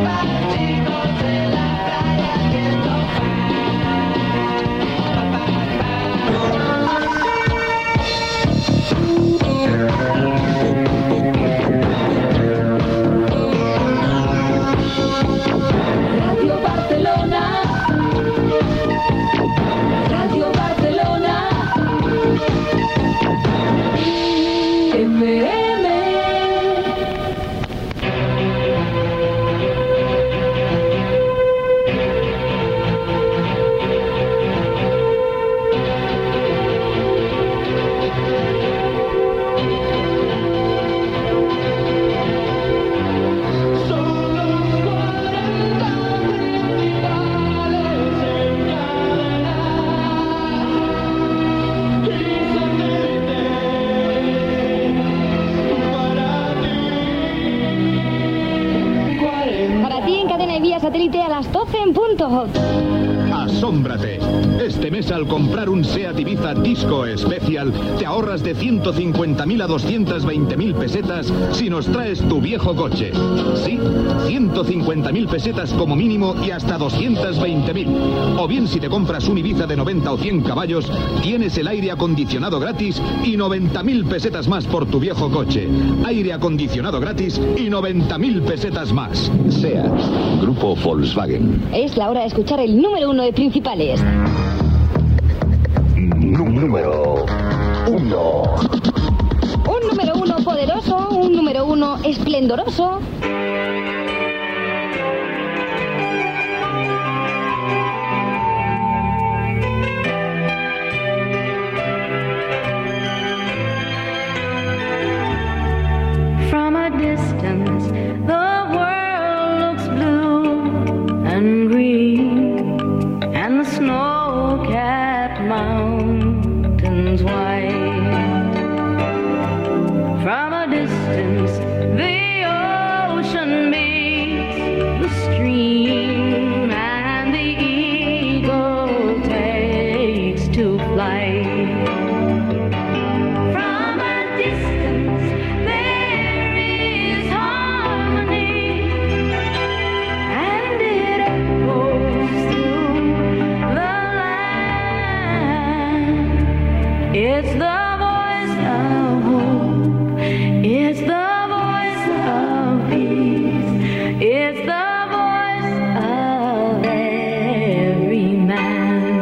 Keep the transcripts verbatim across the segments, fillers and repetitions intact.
Satélite a las doce en punto. Asómbrate. Este mes al comprar un SEAT Ibiza Disco Special te ahorras de ciento cincuenta mil a doscientos veinte mil pesetas si nos traes tu viejo coche. Sí, ciento cincuenta mil pesetas como mínimo y hasta doscientos veinte mil. O bien si te compras un Ibiza de noventa o cien caballos, tienes el aire acondicionado gratis y noventa mil pesetas más por tu viejo coche. Aire acondicionado gratis y noventa mil pesetas más. SEAT, Grupo Volkswagen. Es la hora de escuchar el número uno de principales. Número uno. Un número uno poderoso, un número uno esplendoroso. From a distance, the world looks blue and green, and the snow-capped mountains white. From a distance, the ocean meets the stream, and the eagle takes to flight. From a distance, there is harmony, and it echoes through the land. It's the voice of hope, it's the voice of peace, it's the voice of every man.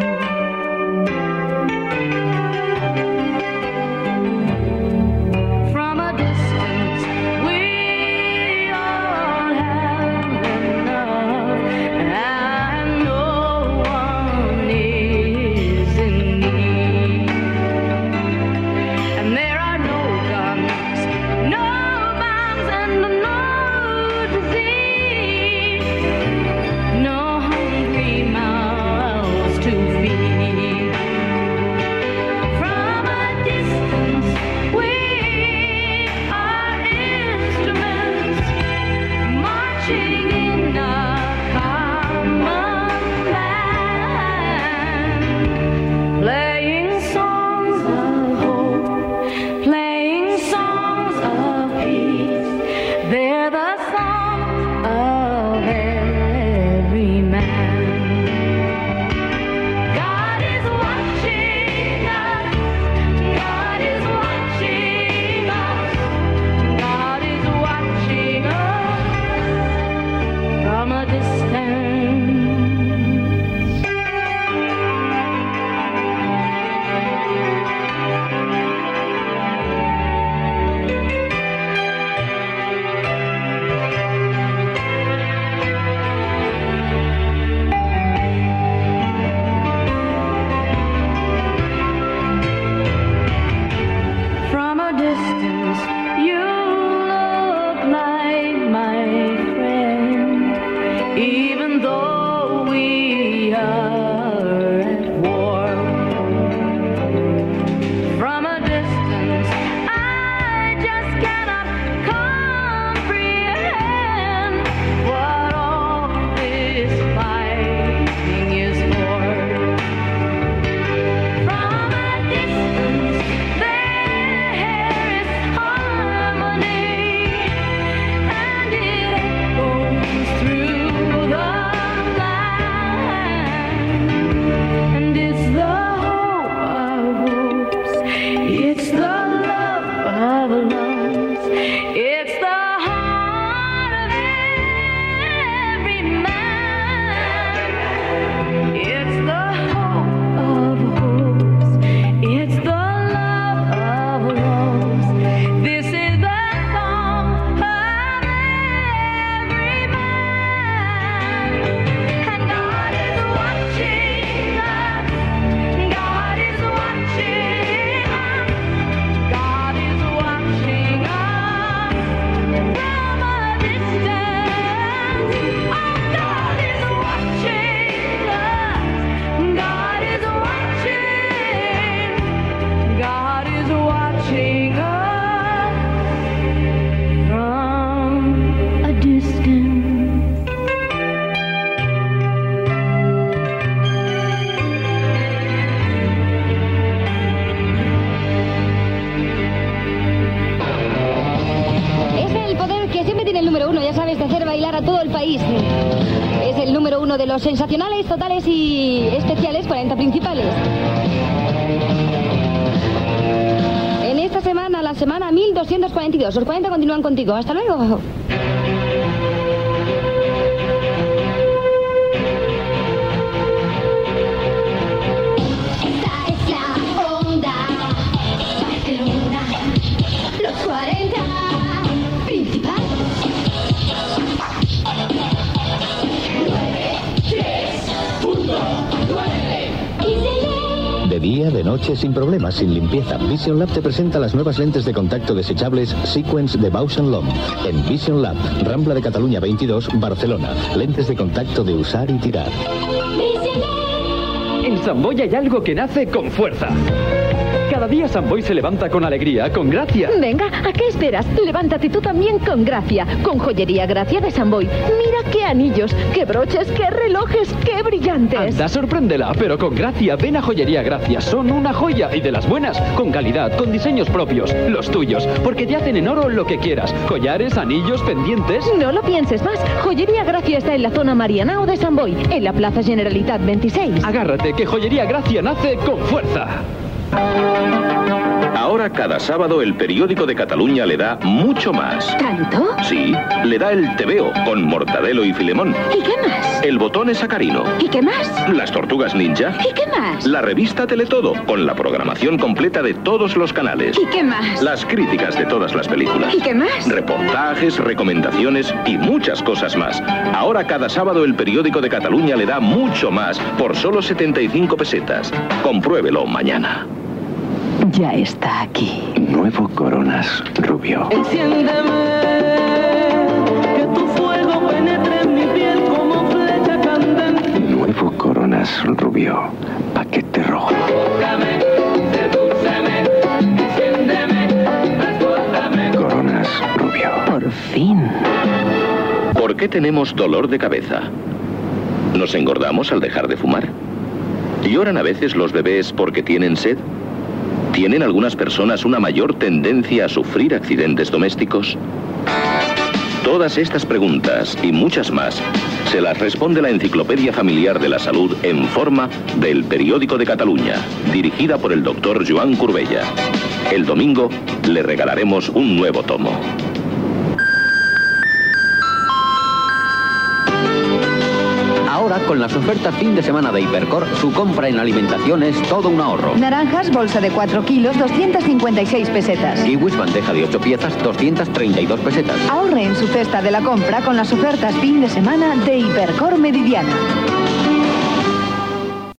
From a distance, we all have enough, and no one is in need. And there are no guns, no bombs, and no disease, no hungry mouths to feed. From a distance, we are instruments marching in a common band, playing songs of hope, playing songs of peace. They're the songs of every man. God is watching us, God is watching us, God is watching us. bailar a todo el país. Es el número uno de los sensacionales, totales y especiales, cuarenta principales. En esta semana, la semana mil doscientos cuarenta y dos. Los cuarenta continúan contigo. Hasta luego. De día, de noche, sin problemas, sin limpieza. Vision Lab te presenta las nuevas lentes de contacto desechables Sequence de Bausch and Lomb. En Vision Lab, Rambla de Cataluña veintidós, Barcelona. Lentes de contacto de usar y tirar. En Samboy hay algo que nace con fuerza. Cada día Samboy se levanta con alegría, con gracia. Venga, ¿a qué esperas? Levántate tú también con gracia. Con Joyería Gracia de Samboy. Mira qué anillos, qué broches, qué relojes, qué brillantes. Anda, sorpréndela, pero con gracia. Ven a Joyería Gracia. Son una joya y de las buenas. Con calidad, con diseños propios. Los tuyos. Porque te hacen en oro lo que quieras. Collares, anillos, pendientes. No lo pienses más. Joyería Gracia está en la zona Marianao de Samboy. En la Plaza Generalitat veintiséis. Agárrate, que Joyería Gracia nace con fuerza. Ahora cada sábado el periódico de Cataluña le da mucho más. ¿Tanto? Sí, le da el tebeo con Mortadelo y Filemón. ¿Y qué más? El botón sacarino. ¿Y qué más? Las tortugas ninja. ¿Y qué más? La revista Teletodo con la programación completa de todos los canales. ¿Y qué más? Las críticas de todas las películas. ¿Y qué más? Reportajes, recomendaciones y muchas cosas más. Ahora cada sábado el periódico de Cataluña le da mucho más por solo setenta y cinco pesetas. Compruébelo mañana. Ya está aquí. Nuevo Coronas Rubio. Enciéndeme, que tu fuego penetre en mi piel como flecha candente. Nuevo Coronas Rubio. Paquete rojo. Tócame, sedúceme, enciéndeme, transpórtame. Coronas Rubio. Por fin. ¿Por qué tenemos dolor de cabeza? ¿Nos engordamos al dejar de fumar? ¿Lloran a veces los bebés porque tienen sed? ¿Tienen algunas personas una mayor tendencia a sufrir accidentes domésticos? Todas estas preguntas y muchas más se las responde la Enciclopedia Familiar de la Salud en forma del Periódico de Cataluña, dirigida por el doctor Joan Curbella. El domingo le regalaremos un nuevo tomo. Ahora, con las ofertas fin de semana de Hipercor, su compra en alimentación es todo un ahorro. Naranjas, bolsa de cuatro kilos, doscientas cincuenta y seis pesetas. Kiwis, bandeja de ocho piezas, doscientas treinta y dos pesetas. Ahorre en su cesta de la compra con las ofertas fin de semana de Hipercor Meridiana.